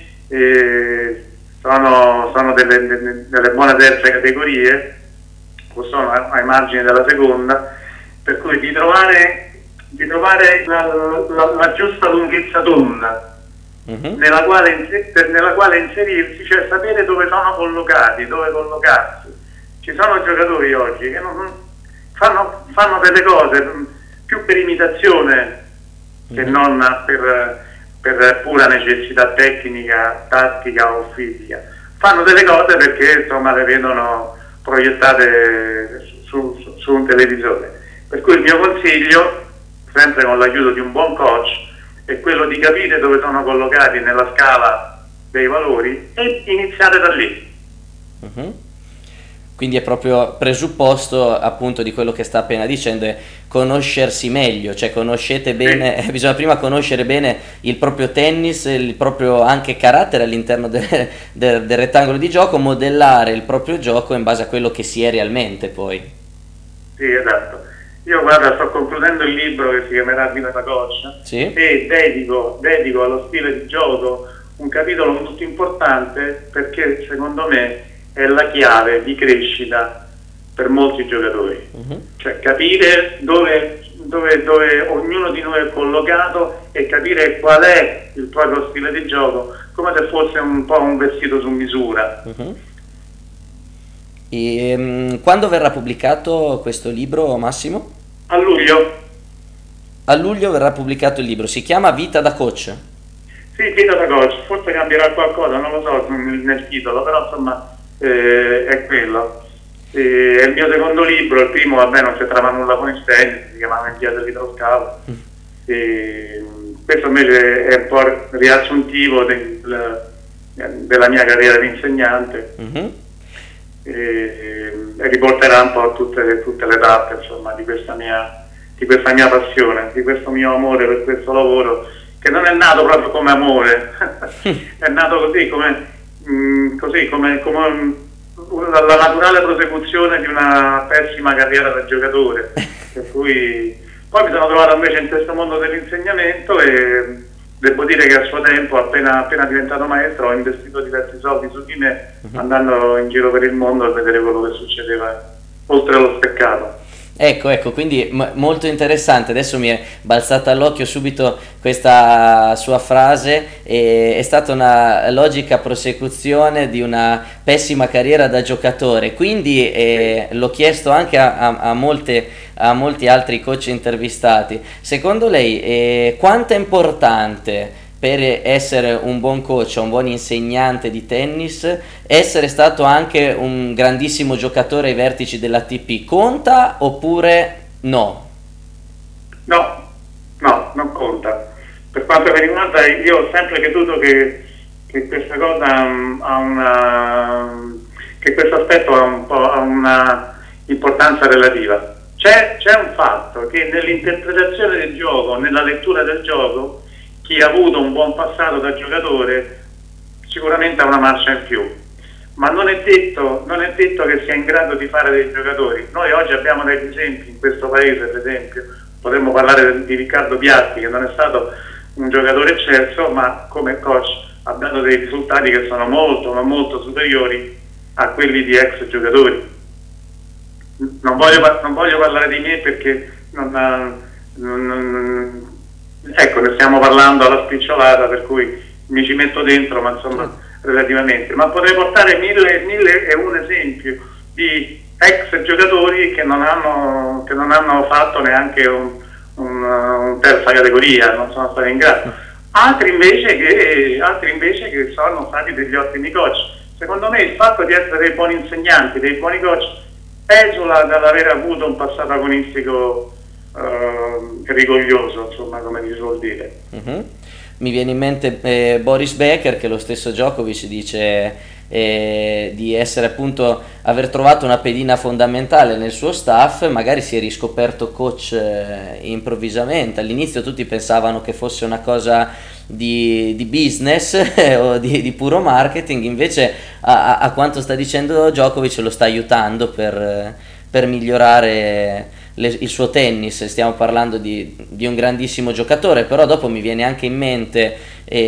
e sono, sono delle, delle, delle buone terze categorie, o sono ai margini della seconda, per cui di trovare, di trovare la, la, la giusta lunghezza d'onda uh-huh. nella, quale, nella quale inserirsi, cioè sapere dove sono collocati, dove collocarsi. Ci sono giocatori oggi che non, fanno, fanno delle cose più per imitazione uh-huh. che non per per pura necessità tecnica, tattica o fisica. Fanno delle cose perché insomma le vedono proiettate su, su, su un televisore. Per cui il mio consiglio, sempre con l'aiuto di un buon coach, è quello di capire dove sono collocati nella scala dei valori e iniziare da lì. Uh-huh. Quindi è proprio presupposto appunto di quello che sta appena dicendo, è conoscersi meglio, cioè conoscete bene, sì. Bisogna prima conoscere bene il proprio tennis, il proprio anche carattere all'interno del, del, del rettangolo di gioco, modellare il proprio gioco in base a quello che si è realmente poi. Sì, esatto. Io guarda, sto concludendo il libro che si chiamerà Diventa Coach, sì. e dedico, dedico allo stile di gioco un capitolo molto importante perché secondo me è la chiave di crescita per molti giocatori, uh-huh. cioè capire dove, dove, dove ognuno di noi è collocato e capire qual è il proprio stile di gioco, come se fosse un po' un vestito su misura. Uh-huh. E, um, quando verrà pubblicato questo libro, Massimo? A luglio. A luglio verrà pubblicato il libro, si chiama Vita da Coach? Sì, Vita da Coach, forse cambierà qualcosa, non lo so nel, nel titolo, però insomma Eh, è quello. Eh, è il mio secondo libro, il primo vabbè non c'entrava nulla con il tennis, si chiamava In via del ritroscavo. Mm. Eh, questo invece è un po' riassuntivo del, della mia carriera di insegnante mm-hmm. eh, e riporterà un po' tutte le, tutte le tappe insomma di questa mia di questa mia passione, di questo mio amore per questo lavoro, che non è nato proprio come amore è nato così come Mm, così come, come una, la naturale prosecuzione di una pessima carriera da giocatore, per cui poi mi sono trovato invece in questo mondo dell'insegnamento e devo dire che a suo tempo, appena, appena diventato maestro, ho investito diversi soldi su di me, uh-huh. andando in giro per il mondo a vedere quello che succedeva oltre allo speccato. Ecco, ecco, quindi m- molto interessante, adesso mi è balzata all'occhio subito questa sua frase, e è stata una logica prosecuzione di una pessima carriera da giocatore, quindi eh, l'ho chiesto anche a, a, a, molte, a molti altri coach intervistati. Secondo lei eh, quanto è importante per essere un buon coach, un buon insegnante di tennis, essere stato anche un grandissimo giocatore ai vertici dell'A T P? Conta oppure no? No, no, non conta. Per quanto quanto mi riguarda, io ho sempre creduto che, che questa cosa um, ha una che questo aspetto ha un po' ha una importanza relativa. C'è, c'è un fatto che nell'interpretazione del gioco, nella lettura del gioco, chi ha avuto un buon passato da giocatore sicuramente ha una marcia in più, ma non è detto, non è detto che sia in grado di fare dei giocatori. Noi oggi abbiamo degli esempi in questo paese, per esempio, potremmo parlare di Riccardo Piatti, che non è stato un giocatore eccelso, ma come coach ha dato dei risultati che sono molto, ma molto superiori a quelli di ex giocatori. Non voglio, non voglio parlare di me perché non, non, non, ecco, ne stiamo parlando alla spicciolata, per cui mi ci metto dentro, ma insomma relativamente, ma potrei portare mille, mille e un esempio di ex giocatori che non hanno, che non hanno fatto neanche un, un, un terza categoria, non sono stati in grado. Altri invece che, altri invece che sono stati degli ottimi coach. Secondo me il fatto di essere dei buoni insegnanti, dei buoni coach, esula dall'aver avuto un passato agonistico eh, rigoglioso, insomma, come si suol dire. Mm-hmm. Mi viene in mente eh, Boris Becker, che lo stesso Djokovic dice eh, di essere appunto aver trovato una pedina fondamentale nel suo staff, magari si è riscoperto coach eh, improvvisamente. All'inizio tutti pensavano che fosse una cosa di, di business o di, di puro marketing, invece a, a quanto sta dicendo Djokovic lo sta aiutando per, per migliorare Le, il suo tennis. Stiamo parlando di, di un grandissimo giocatore, però dopo mi viene anche in mente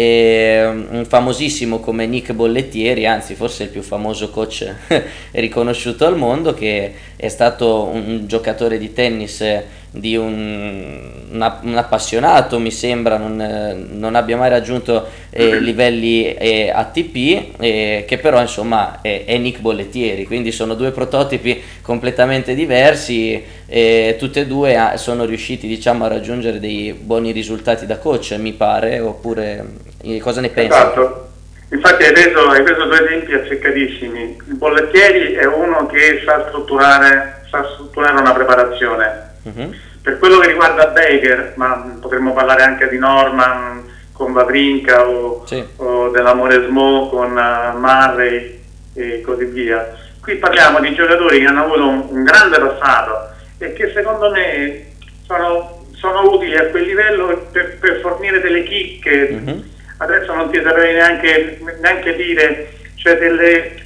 eh, un famosissimo come Nick Bollettieri, anzi forse il più famoso coach riconosciuto al mondo, che è stato un giocatore di tennis di un, una, un appassionato, mi sembra, non, non abbia mai raggiunto eh, livelli eh, A T P, eh, che però insomma è, è Nick Bollettieri, quindi sono due prototipi completamente diversi, eh, tutti e due a, sono riusciti, diciamo, a raggiungere dei buoni risultati da coach, mi pare. Oppure eh, cosa ne pensi? Esatto, infatti hai preso, hai preso due esempi azzeccatissimi. Il Bollettieri è uno che sa strutturare, sa strutturare una preparazione. Uh-huh. Per quello che riguarda Baker, ma potremmo parlare anche di Norman con Wawrinka o, sì. o dell'Amore Smo con uh, Murray e così via. Qui parliamo di giocatori che hanno avuto un, un grande passato e che secondo me sono, sono utili a quel livello per, per fornire delle chicche. Uh-huh. Adesso non ti saprei neanche, neanche dire, cioè delle...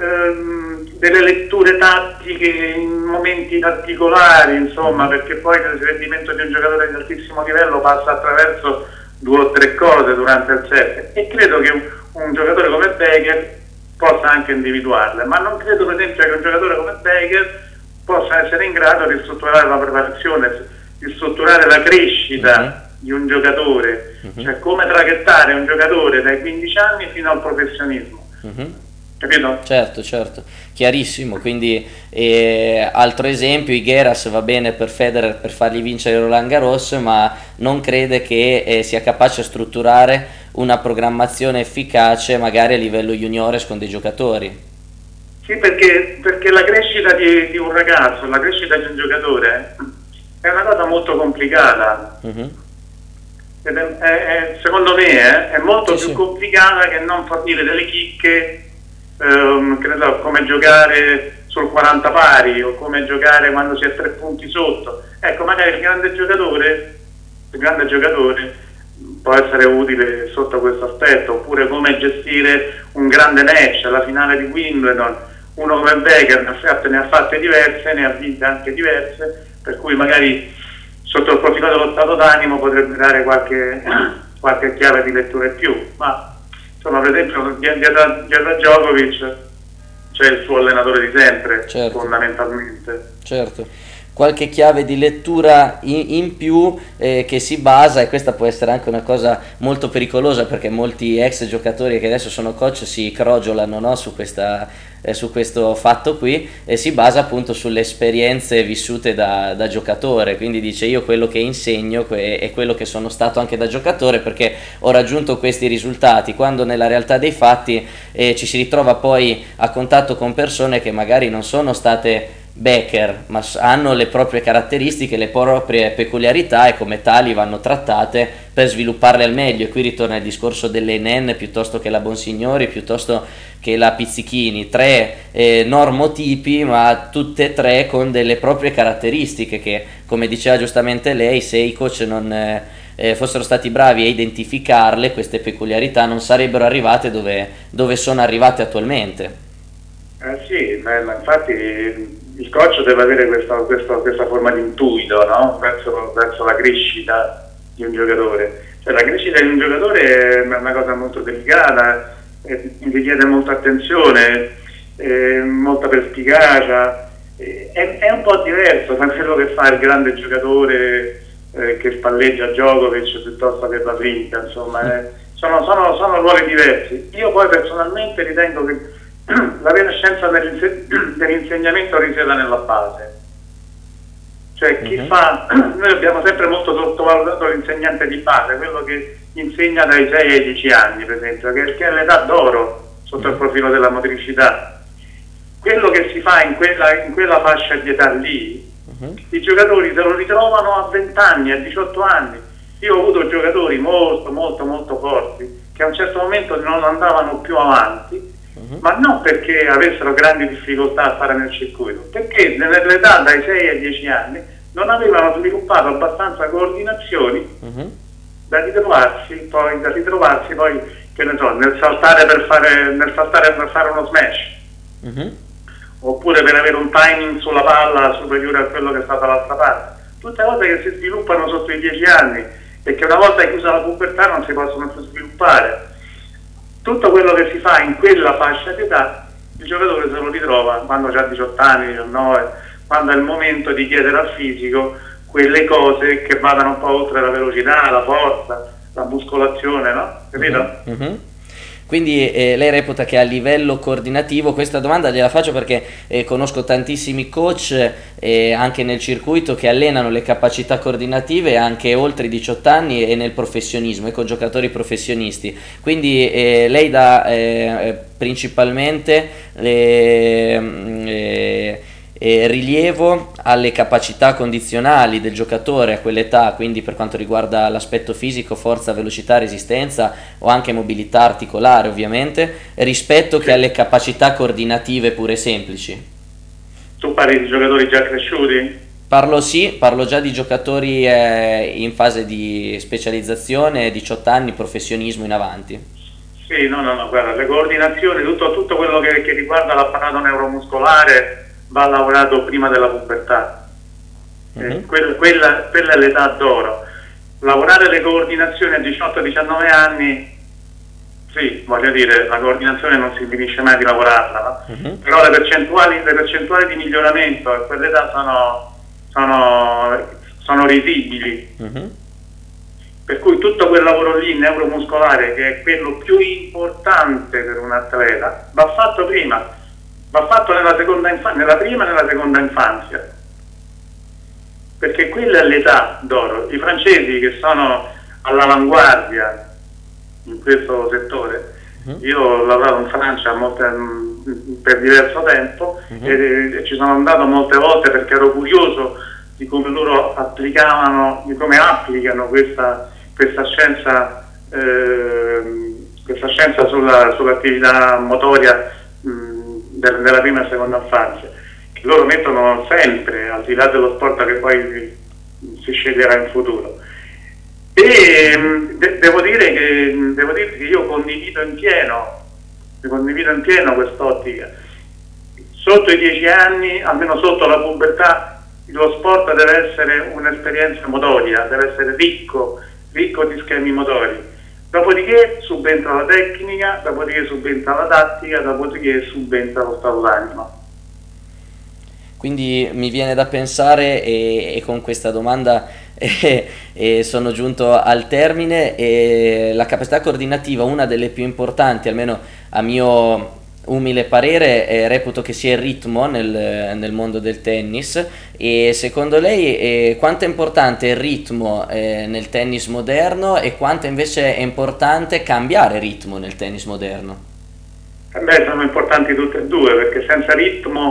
Ehm, delle letture tattiche in momenti particolari, insomma, perché poi il rendimento di un giocatore di altissimo livello passa attraverso due o tre cose durante il set, e credo che un, un giocatore come Baker possa anche individuarle, ma non credo per esempio che un giocatore come Baker possa essere in grado di strutturare la preparazione, di strutturare la crescita uh-huh. di un giocatore, uh-huh. cioè come traghettare un giocatore dai quindici anni fino al professionismo. Uh-huh. Capito? Certo, certo, chiarissimo. Quindi eh, altro esempio, Higueras va bene per Federer per fargli vincere Roland Garros, ma non crede che eh, sia capace a strutturare una programmazione efficace magari a livello juniores con dei giocatori. Sì, perché, perché la crescita di, di un ragazzo, la crescita di un giocatore è una cosa molto complicata. Uh-huh. Ed è, è, è, secondo me eh, è molto sì, più sì. complicata che non fornire delle chicche. Um, che ne so, come giocare sul quaranta pari o come giocare quando si è tre punti sotto. Ecco, magari il grande giocatore il grande giocatore può essere utile sotto questo aspetto, oppure come gestire un grande match, la finale di Wimbledon. Uno come Becker ne ha fatte, ne ha fatte diverse, ne ha vinte anche diverse, per cui magari sotto il profilo dello stato d'animo potrebbe dare qualche, qualche chiave di lettura in più, ma insomma, per esempio dietro a Djokovic c'è il suo allenatore di sempre, certo. fondamentalmente. Certo, qualche chiave di lettura in, in più eh, che si basa, e questa può essere anche una cosa molto pericolosa, perché molti ex giocatori che adesso sono coach si crogiolano, no, su questa eh, su questo fatto qui, e si basa appunto sulle esperienze vissute da, da giocatore. Quindi dice: io quello che insegno è quello che sono stato anche da giocatore, perché ho raggiunto questi risultati, quando nella realtà dei fatti eh, ci si ritrova poi a contatto con persone che magari non sono state Becker, ma hanno le proprie caratteristiche, le proprie peculiarità e come tali vanno trattate per svilupparle al meglio. E qui ritorna il discorso delle Nen piuttosto che la Bonsignori, piuttosto che la Pizzichini, tre eh, normotipi ma tutte e tre con delle proprie caratteristiche che, come diceva giustamente lei, se i coach non eh, eh, fossero stati bravi a identificarle, queste peculiarità non sarebbero arrivate dove, dove sono arrivate attualmente. Eh sì, ma infatti il coach deve avere questa, questa, questa forma di intuito, no? verso, verso la crescita di un giocatore. Cioè, la crescita di un giocatore è una cosa molto delicata, eh, richiede molta attenzione, eh, molta perspicacia, eh, è, è un po' diverso da quello che fa il grande giocatore eh, che spalleggia Djokovic piuttosto che la finta, insomma, eh, sono, sono, sono ruoli diversi. Io poi personalmente ritengo che la vera scienza dell'insegnamento risieda nella base, cioè chi uh-huh. fa, noi abbiamo sempre molto sottovalutato l'insegnante di base, quello che insegna dai sei ai dieci anni per esempio, che è l'età d'oro sotto il profilo della motricità. Quello che si fa in quella, in quella fascia di età lì, uh-huh. i giocatori se lo ritrovano a venti anni, a diciotto anni. Io ho avuto giocatori molto molto molto forti che a un certo momento non andavano più avanti, Uh-huh. ma non perché avessero grandi difficoltà a fare nel circuito, perché nell'età dai sei ai dieci anni non avevano sviluppato abbastanza coordinazioni uh-huh. da ritrovarsi poi, da ritrovarsi poi che ne so, nel saltare per fare, nel saltare per fare uno smash, uh-huh. oppure per avere un timing sulla palla superiore a quello che è stata l'altra parte. Tutte cose che si sviluppano sotto i dieci anni e che una volta chiusa la pubertà non si possono più sviluppare. Tutto quello che si fa in quella fascia di età, il giocatore se lo ritrova quando ha diciotto anni, diciannove, quando è il momento di chiedere al fisico quelle cose che vadano un po' oltre la velocità, la forza, la muscolazione, no? Capito? Mm-hmm. Quindi eh, lei reputa che a livello coordinativo, questa domanda gliela faccio perché eh, conosco tantissimi coach eh, anche nel circuito che allenano le capacità coordinative anche oltre i diciotto anni e nel professionismo e con giocatori professionisti, quindi eh, lei dà eh, principalmente le, eh, eh, rilievo alle capacità condizionali del giocatore a quell'età, quindi per quanto riguarda l'aspetto fisico, forza, velocità, resistenza o anche mobilità articolare ovviamente, rispetto che alle capacità coordinative pure semplici. Tu parli di giocatori già cresciuti? Parlo sì, parlo già di giocatori eh, in fase di specializzazione, diciotto anni, professionismo in avanti. Sì, no, no, no, guarda, le coordinazioni, tutto, tutto quello che, che riguarda l'apparato neuromuscolare va lavorato prima della pubertà. Uh-huh. eh, quella, quella, quella è l'età d'oro. Lavorare le coordinazioni a diciotto diciannove anni, sì, voglio dire, la coordinazione non si finisce mai di lavorarla, no? Uh-huh. Però le percentuali, le percentuali di miglioramento a quell'età sono, sono, sono risibili. Uh-huh. Per cui tutto quel lavoro lì neuromuscolare, che è quello più importante per un atleta, va fatto prima. Va fatto nella, seconda infanzia, nella prima e nella seconda infanzia, perché quella è l'età d'oro. I francesi che sono all'avanguardia in questo settore, uh-huh. io ho lavorato in Francia molte, per diverso tempo uh-huh. e, e ci sono andato molte volte perché ero curioso di come loro applicavano, di come applicano questa, questa scienza, eh, questa scienza sulla, sull'attività motoria della prima e seconda infanzia, che loro mettono sempre al di là dello sport che poi si sceglierà in futuro. E de- devo dire che devo dire che io condivido in pieno condivido in pieno quest'ottica. Sotto i dieci anni, almeno sotto la pubertà, lo sport deve essere un'esperienza motoria, deve essere ricco ricco di schemi motori. Dopodiché subentra la tecnica, dopodiché subentra la tattica, dopodiché subentra lo stato d'animo. Quindi mi viene da pensare, e, e con questa domanda e, e sono giunto al termine, e la capacità coordinativa, una delle più importanti, almeno a mio umile parere, eh, reputo che sia il ritmo nel, nel mondo del tennis. E secondo lei eh, quanto è importante il ritmo eh, nel tennis moderno e quanto invece è importante cambiare ritmo nel tennis moderno? Eh beh, sono importanti tutte e due, perché senza ritmo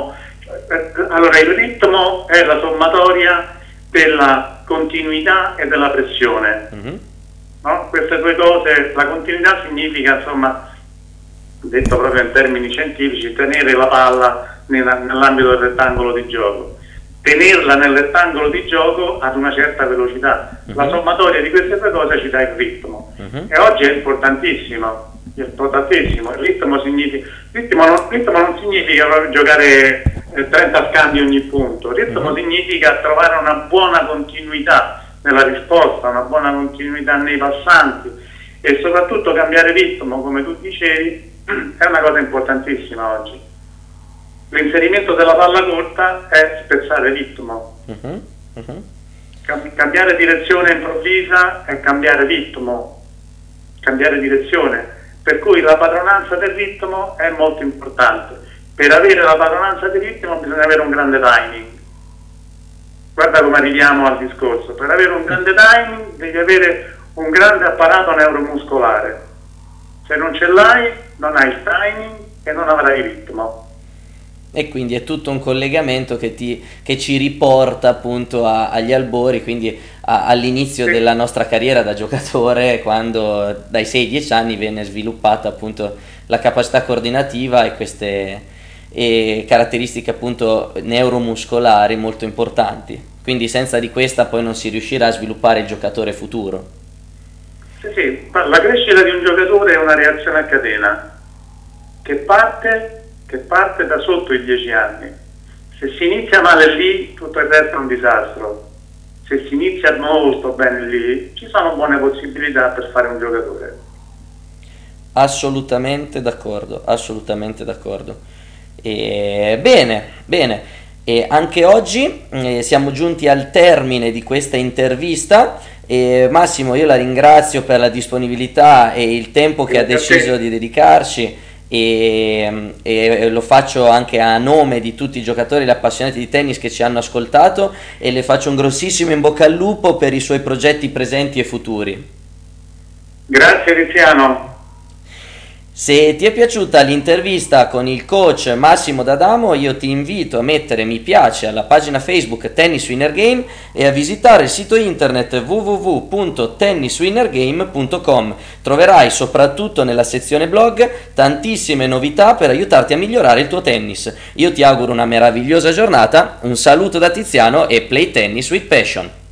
Allora, il ritmo è la sommatoria della continuità e della pressione. Mm-hmm. No? Queste due cose, la continuità significa, insomma, detto proprio in termini scientifici, tenere la palla nell'ambito del rettangolo di gioco, tenerla nel rettangolo di gioco ad una certa velocità. Uh-huh. La sommatoria di queste due cose ci dà il ritmo. Uh-huh. E oggi è importantissimo, è importantissimo. Il ritmo, significa, ritmo, non, ritmo non significa proprio giocare eh, trenta scambi ogni punto, il ritmo uh-huh. significa trovare una buona continuità nella risposta, una buona continuità nei passanti e soprattutto cambiare ritmo, come tu dicevi, è una cosa importantissima oggi. L'inserimento della palla corta è spezzare ritmo. Uh-huh, uh-huh. Cam- cambiare direzione improvvisa è cambiare ritmo, cambiare direzione. Per cui la padronanza del ritmo è molto importante. Per avere la padronanza del ritmo bisogna avere un grande timing. Guarda come arriviamo al discorso. Per avere un grande timing devi avere un grande apparato neuromuscolare. Se non ce l'hai, non hai il timing e non avrai il ritmo. E quindi è tutto un collegamento che, ti, che ci riporta appunto a, agli albori, quindi a, all'inizio sì. della nostra carriera da giocatore, quando dai sei dieci anni viene sviluppata appunto la capacità coordinativa e queste e caratteristiche appunto neuromuscolari molto importanti. Quindi senza di questa poi non si riuscirà a sviluppare il giocatore futuro. Sì, sì, la crescita di un giocatore è una reazione a catena che parte, che parte da sotto i dieci anni. Se si inizia male lì, tutto il resto è un disastro. Se si inizia molto bene lì, ci sono buone possibilità per fare un giocatore. Assolutamente d'accordo, assolutamente d'accordo. E, bene, bene. E anche oggi eh, siamo giunti al termine di questa intervista. E Massimo, io la ringrazio per la disponibilità e il tempo che ha deciso di dedicarci e, e lo faccio anche a nome di tutti i giocatori e gli appassionati di tennis che ci hanno ascoltato e le faccio un grossissimo in bocca al lupo per i suoi progetti presenti e futuri. Grazie Tiziano. Se ti è piaciuta l'intervista con il coach Massimo D'Adamo, io ti invito a mettere mi piace alla pagina Facebook Tennis Winner Game e a visitare il sito internet w w w punto tennis winner game punto com. Troverai soprattutto nella sezione blog tantissime novità per aiutarti a migliorare il tuo tennis. Io ti auguro una meravigliosa giornata, un saluto da Tiziano e play tennis with passion.